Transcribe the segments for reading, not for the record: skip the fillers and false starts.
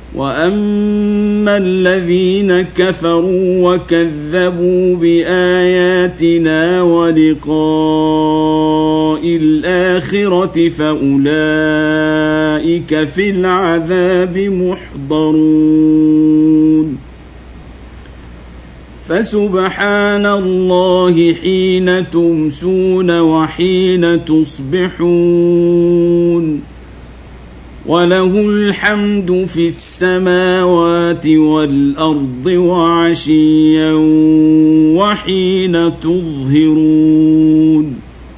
وأما الذين كفروا وكذبوا بآياتنا ولقاء الآخرة فأولئك في العذاب محضرون فسبحان الله حين تمسون وحين تصبحون وله الحمد في السماوات والأرض وعشيا وحين تظهرون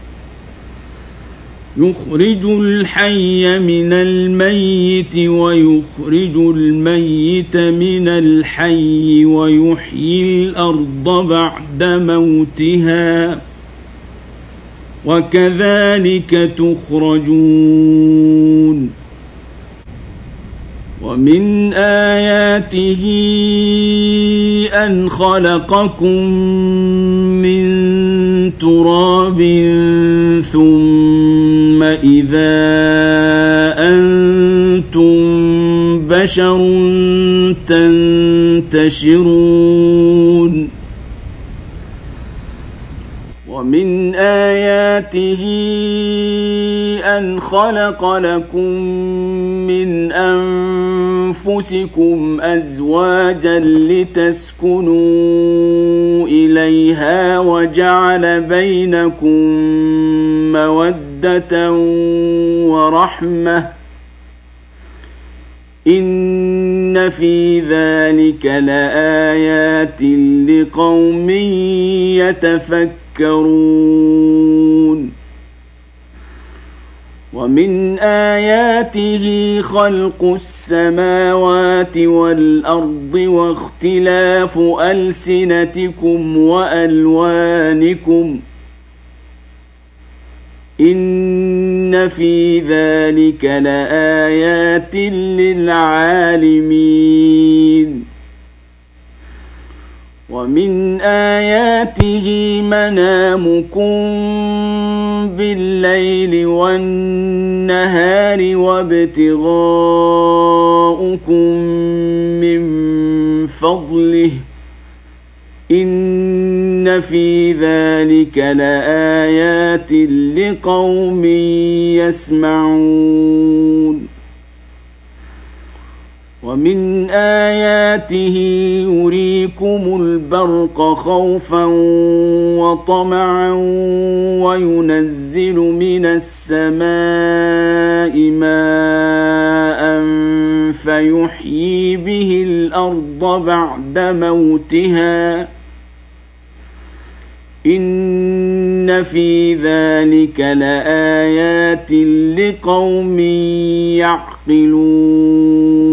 يخرج الحي من الميت ويخرج الميت من الحي ويحيي الأرض بعد موتها وكذلك تخرجون ومن آياته أن خلقكم من تراب ثم إذا أنتم بشر تنتشرون ومن آياته أن خلق لكم من أنفسكم أزواجا لتسكنوا إليها وجعل بينكم مودة ورحمة إن في ذلك لآيات لقوم يتفكرون ومن آياته خلق السماوات والأرض واختلاف ألسنتكم وألوانكم إن في ذلك لآيات للعالمين ومن آياته منامكم بالليل والنهار وابتغاؤكم من فضله إن في ذلك لآيات لقوم يسمعون ومن آياته يريكم البرق خوفا وطمعا وينزل من السماء ماء فيحيي به الأرض بعد موتها إن في ذلك لآيات لقوم يعقلون